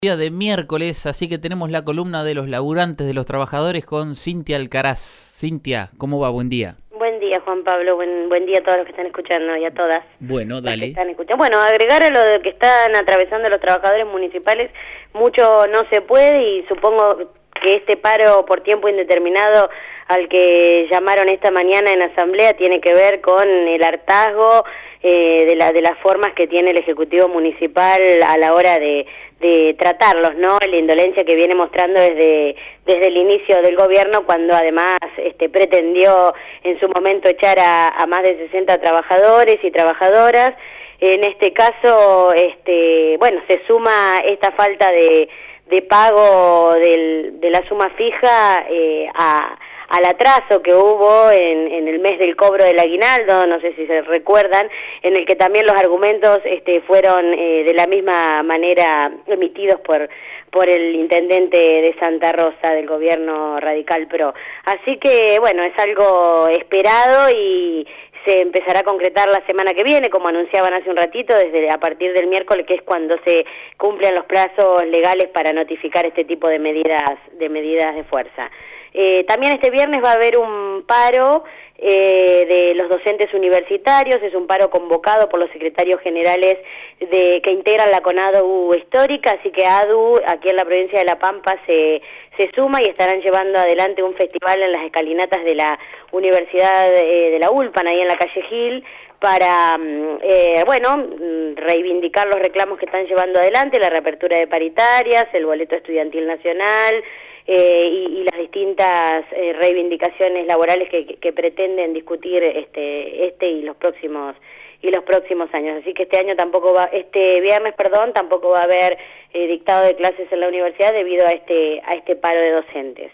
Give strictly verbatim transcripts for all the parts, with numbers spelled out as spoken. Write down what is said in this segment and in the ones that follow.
Día de miércoles, así que tenemos la columna de los laburantes, de los trabajadores con Cintia Alcaraz. Cintia, ¿cómo va? Buen día. Buen día, Juan Pablo. Buen, buen día a todos los que están escuchando y a todas. Bueno, dale. Están escuchando. Bueno, agregar a lo de que están atravesando los trabajadores municipales, mucho no se puede y supongo que este paro por tiempo indeterminado al que llamaron esta mañana en asamblea tiene que ver con el hartazgo eh, de, la, de las formas que tiene el Ejecutivo Municipal a la hora de, de tratarlos, ¿no? La indolencia que viene mostrando desde, desde el inicio del gobierno, cuando además este, pretendió en su momento echar a, a más de sesenta trabajadores y trabajadoras. En este caso, este, bueno, se suma esta falta de, de pago del, de la suma fija eh, a... al atraso que hubo en, en el mes del cobro del aguinaldo, no sé si se recuerdan, en el que también los argumentos este, fueron eh, de la misma manera emitidos por, por el intendente de Santa Rosa del gobierno radical PRO. Así que, bueno, es algo esperado y se empezará a concretar la semana que viene, como anunciaban hace un ratito, desde a partir del miércoles, que es cuando se cumplen los plazos legales para notificar este tipo de medidas, de medidas de fuerza. Eh, también este viernes va a haber un paro eh, de los docentes universitarios, es un paro convocado por los secretarios generales de, que integran la CONADU histórica, así que A D U aquí en la provincia de La Pampa se, se suma y estarán llevando adelante un festival en las escalinatas de la Universidad eh, de la ULPAN, ahí en la calle Gil, para, eh, bueno, reivindicar los reclamos que están llevando adelante, la reapertura de paritarias, el boleto estudiantil nacional, Eh, y, y las distintas eh, reivindicaciones laborales que, que, que pretenden discutir este este y los próximos y los próximos años. Así que este año tampoco va, este viernes, perdón, tampoco va a haber eh, dictado de clases en la universidad debido a este a este paro de docentes.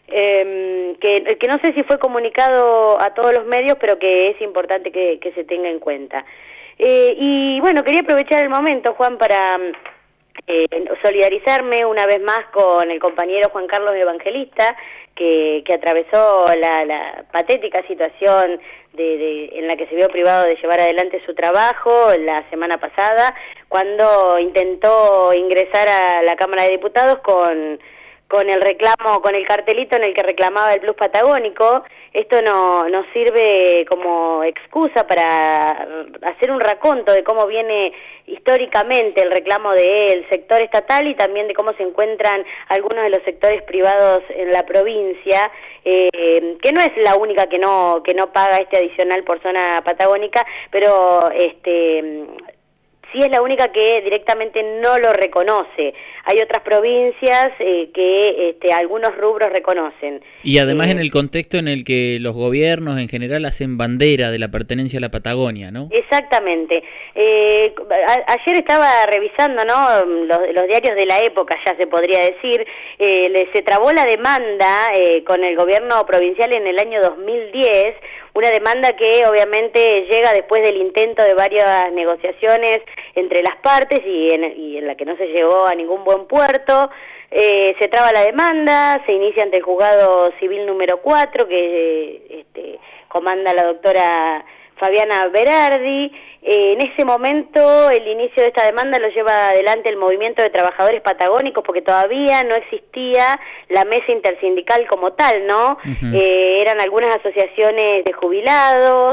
Eh, que, que no sé si fue comunicado a todos los medios, pero que es importante que, que se tenga en cuenta. Eh, y bueno, quería aprovechar el momento, Juan, para Eh, solidarizarme una vez más con el compañero Juan Carlos Evangelista, que, que atravesó la, la patética situación de, de, en la que se vio privado de llevar adelante su trabajo la semana pasada, cuando intentó ingresar a la Cámara de Diputados con, con el reclamo, con el cartelito en el que reclamaba el plus patagónico. Esto no nos sirve como excusa para hacer un raconto de cómo viene históricamente el reclamo del sector estatal y también de cómo se encuentran algunos de los sectores privados en la provincia, eh, que no es la única que no que no paga este adicional por zona patagónica, pero este sí es la única que directamente no lo reconoce. Hay otras provincias eh, que este, algunos rubros reconocen. Y además eh, en el contexto en el que los gobiernos en general hacen bandera de la pertenencia a la Patagonia, ¿no? Exactamente. Eh, a, ayer estaba revisando, ¿no?, los, los diarios de la época, ya se podría decir. Eh, le, se trabó la demanda eh, con el gobierno provincial en el año dos mil diez, una demanda que obviamente llega después del intento de varias negociaciones entre las partes y en, y en la que no se llegó a ningún buen puerto. Eh, se traba la demanda, se inicia ante el juzgado civil número cuatro, que este, comanda la doctora Fabiana Berardi. Eh, en ese momento el inicio de esta demanda lo lleva adelante el movimiento de trabajadores patagónicos, porque todavía no existía la mesa intersindical como tal, ¿no? Uh-huh. Eh, eran algunas asociaciones de jubilados,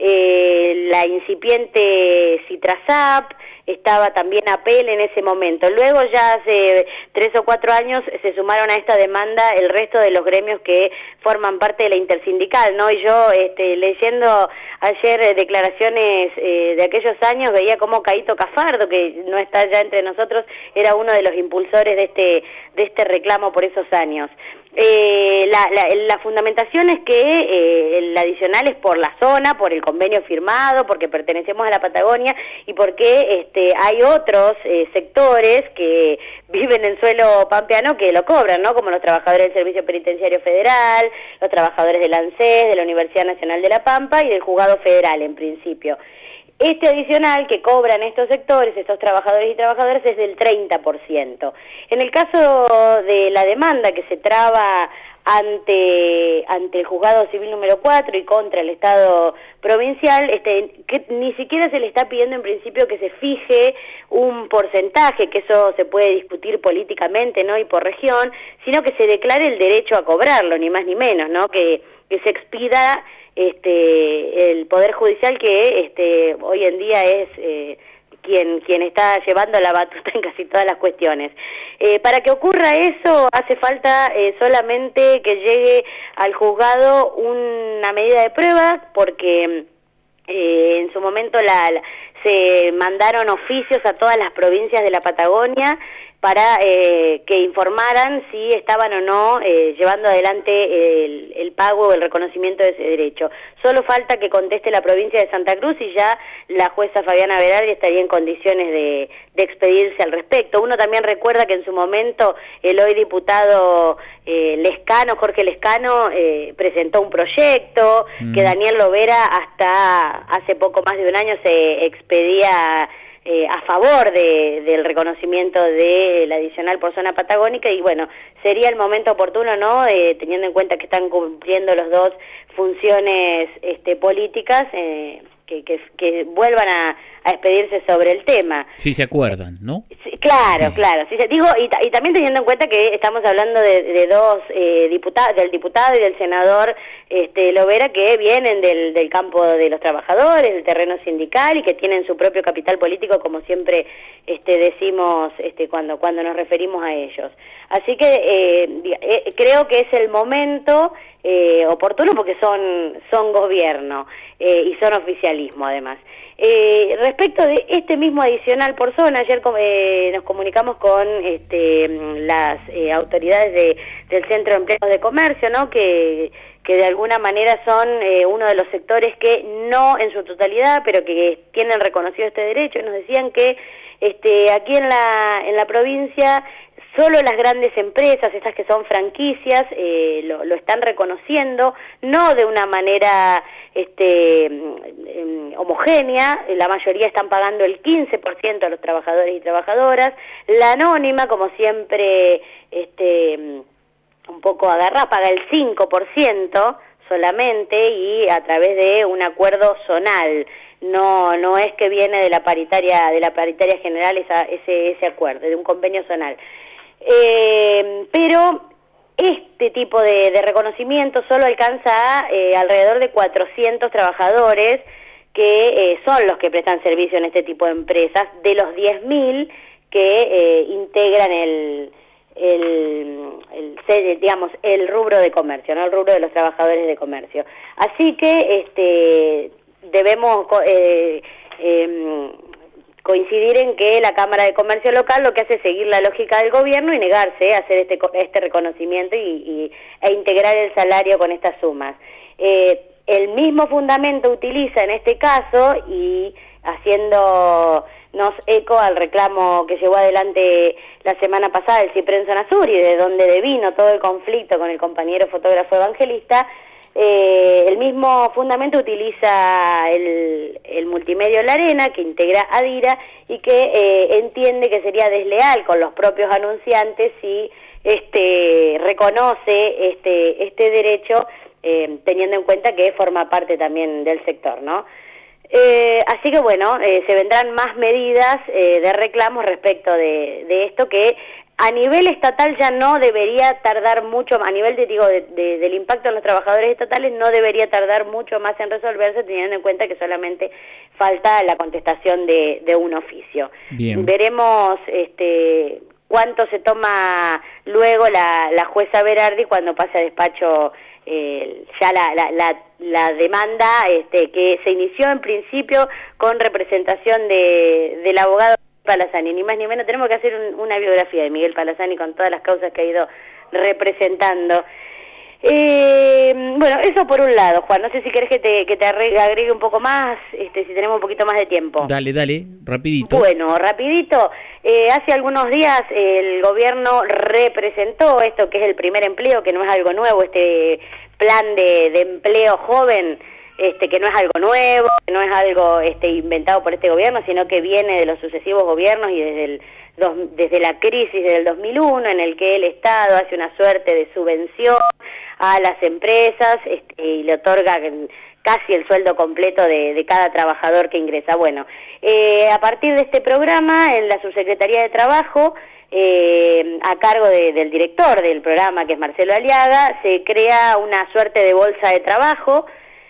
eh, la incipiente Citrasap, estaba también APEL en ese momento. Luego ya hace tres o cuatro años se sumaron a esta demanda el resto de los gremios que forman parte de la intersindical, ¿no? Y yo este, leyendo ayer eh, declaraciones eh, de aquellos años veía cómo Caíto Cafardo, que no está ya entre nosotros, era uno de los impulsores de este, de este reclamo por esos años. Eh, la, la, la fundamentación es que eh, el adicional es por la zona, por el convenio firmado, porque pertenecemos a la Patagonia y porque este, hay otros eh, sectores que viven en suelo pampeano que lo cobran, ¿no? Como los trabajadores del Servicio Penitenciario Federal, los trabajadores del ANSES, de la Universidad Nacional de La Pampa y del Juzgado Federal en principio. Este adicional que cobran estos sectores, estos trabajadores y trabajadoras, es del treinta por ciento. En el caso de la demanda que se traba ante ante el juzgado civil número cuatro y contra el Estado provincial, este, que ni siquiera se le está pidiendo en principio que se fije un porcentaje, que eso se puede discutir políticamente, ¿no?, y por región, sino que se declare el derecho a cobrarlo, ni más ni menos, ¿no?, que, que se expida este, el Poder Judicial, que este, hoy en día es eh, quien, quien está llevando la batuta en casi todas las cuestiones. Eh, para que ocurra eso hace falta eh, solamente que llegue al juzgado una medida de prueba, porque eh, en su momento la, la, se mandaron oficios a todas las provincias de la Patagonia para eh, que informaran si estaban o no eh, llevando adelante el, el pago o el reconocimiento de ese derecho. Solo falta que conteste la provincia de Santa Cruz y ya la jueza Fabiana Berardi estaría en condiciones de, de expedirse al respecto. Uno también recuerda que en su momento el hoy diputado eh, Lescano, Jorge Lescano, eh, presentó un proyecto, mm. que Daniel Lovera hasta hace poco más de un año se expedía Eh, a favor de, del reconocimiento del adicional por zona patagónica, y bueno, sería el momento oportuno, ¿no?, eh, teniendo en cuenta que están cumpliendo los dos funciones este, políticas, eh, que, que, que vuelvan a, a expedirse sobre el tema. Sí, se acuerdan, ¿no? Sí, claro, sí. claro. Sí, digo, y, y también teniendo en cuenta que estamos hablando de, de dos eh, diputados, del diputado y del senador este, Lovera, que vienen del, del campo de los trabajadores, del terreno sindical, y que tienen su propio capital político, como siempre este, decimos este, cuando, cuando nos referimos a ellos. Así que eh, eh, creo que es el momento eh, oportuno, porque son, son gobierno eh, y son oficialismo además. Eh, respecto de este mismo adicional por zona, ayer eh, nos comunicamos con este, las eh, autoridades de, del Centro de Empleos de Comercio, ¿no?, que, que de alguna manera son eh, uno de los sectores que no en su totalidad, pero que tienen reconocido este derecho, y nos decían que este, aquí en la, en la provincia solo las grandes empresas, estas que son franquicias, eh, lo, lo están reconociendo, no de una manera este, eh, homogénea. La mayoría están pagando el quince por ciento a los trabajadores y trabajadoras. La anónima, como siempre, este, un poco agarrada, paga el cinco por ciento solamente, y a través de un acuerdo zonal. No, no es que viene de la paritaria, de la paritaria general esa, ese, ese acuerdo, de un convenio zonal. Eh, pero este tipo de, de reconocimiento solo alcanza a eh, alrededor de cuatrocientos trabajadores, que eh, son los que prestan servicio en este tipo de empresas, de los diez mil que eh, integran el, el, el, digamos, el rubro de comercio, ¿no?, el rubro de los trabajadores de comercio. Así que este, debemos Eh, eh, coincidir en que la Cámara de Comercio local lo que hace es seguir la lógica del gobierno y negarse a hacer este, este reconocimiento y, y, e integrar el salario con estas sumas. Eh, el mismo fundamento utiliza en este caso, y haciéndonos eco al reclamo que llevó adelante la semana pasada el CIPREN Zona Sur, y de donde devino todo el conflicto con el compañero fotógrafo evangelista. Eh, el mismo fundamento utiliza el, el multimedio La Arena, que integra Adira, y que eh, entiende que sería desleal con los propios anunciantes si este, reconoce este, este derecho, eh, teniendo en cuenta que forma parte también del sector, ¿no? Eh, así que bueno, eh, se vendrán más medidas eh, de reclamos respecto de, de esto, que a nivel estatal ya no debería tardar mucho, a nivel de, digo, de, de, del impacto en los trabajadores estatales no debería tardar mucho más en resolverse, teniendo en cuenta que solamente falta la contestación de, de un oficio. Bien. Veremos este, cuánto se toma luego la, la jueza Berardi cuando pase a despacho eh, ya la, la, la, la demanda este, que se inició en principio con representación de, del abogado Palazani, ni más ni menos. Tenemos que hacer un, una biografía de Miguel Palazani con todas las causas que ha ido representando. Eh, bueno, eso por un lado, Juan. No sé si querés que te, que te agregue un poco más, este, si tenemos un poquito más de tiempo. Dale, dale, rapidito. Bueno, rapidito. Eh, hace algunos días el gobierno representó esto que es el primer empleo, que no es algo nuevo, este plan de, de empleo joven, Este, que no es algo nuevo, que no es algo este, inventado por este gobierno, sino que viene de los sucesivos gobiernos y desde el dos, desde la crisis del dos mil uno, en el que el Estado hace una suerte de subvención a las empresas este, y le otorga casi el sueldo completo de, de cada trabajador que ingresa. Bueno, eh, a partir de este programa, en la Subsecretaría de Trabajo, eh, a cargo de, del director del programa, que es Marcelo Aliaga, se crea una suerte de bolsa de trabajo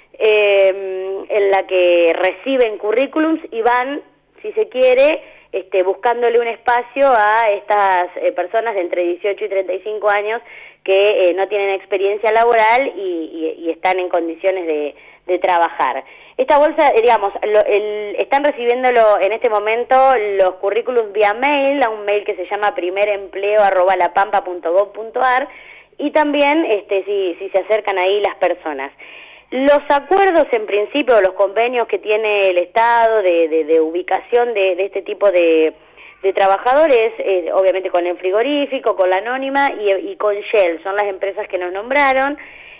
eh, en la que reciben currículums y van, si se quiere, este, buscándole un espacio a estas eh, personas de entre dieciocho y treinta y cinco años que eh, no tienen experiencia laboral y, y, y están en condiciones de, de trabajar. Esta bolsa, digamos, lo, el, están recibiéndolo en este momento los currículums vía mail, a un mail que se llama primerempleo arroba lapampa punto gov punto ar, y también este, si, si se acercan ahí las personas. Los acuerdos, en principio, los convenios que tiene el Estado de, de, de ubicación de, de este tipo de, de trabajadores, eh, obviamente con el frigorífico, con la Anónima y, y con Shell, son las empresas que nos nombraron.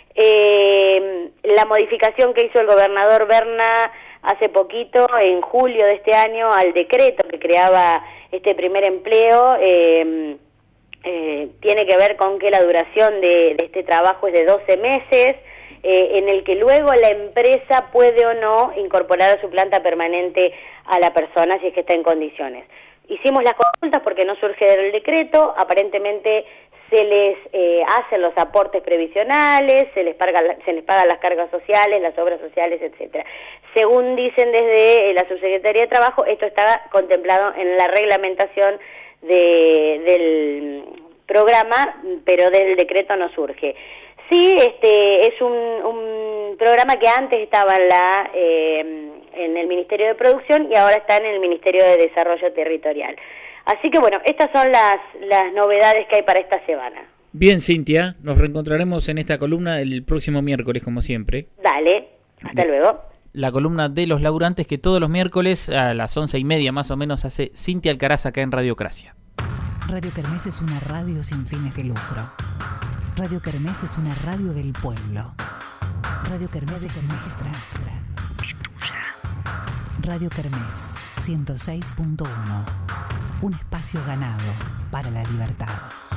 Eh, la modificación que hizo el gobernador Berna hace poquito, en julio de este año, al decreto que creaba este primer empleo, eh, eh, tiene que ver con que la duración de, de este trabajo es de doce meses, eh, en el que luego la empresa puede o no incorporar a su planta permanente a la persona si es que está en condiciones. Hicimos las consultas porque no surge del decreto, aparentemente se les eh, hacen los aportes previsionales, se les paga, se les pagan las cargas sociales, las obras sociales, etcétera. Según dicen desde la Subsecretaría de Trabajo, esto está contemplado en la reglamentación de, del programa, pero del decreto no surge. Sí, este es un, un programa que antes estaba en, la, eh, en el Ministerio de Producción y ahora está en el Ministerio de Desarrollo Territorial. Así que bueno, estas son las, las novedades que hay para esta semana. Bien, Cintia, nos reencontraremos en esta columna el próximo miércoles, como siempre. Dale, hasta luego. La columna de los laburantes que todos los miércoles a las once y media más o menos hace Cintia Alcaraz acá en Radiocracia. Radio Kermés es una radio sin fines de lucro. Radio Kermés es una radio del pueblo. Radio Kermés es nuestra. Es tuya. Radio Kermés ciento seis punto uno. Un espacio ganado para la libertad.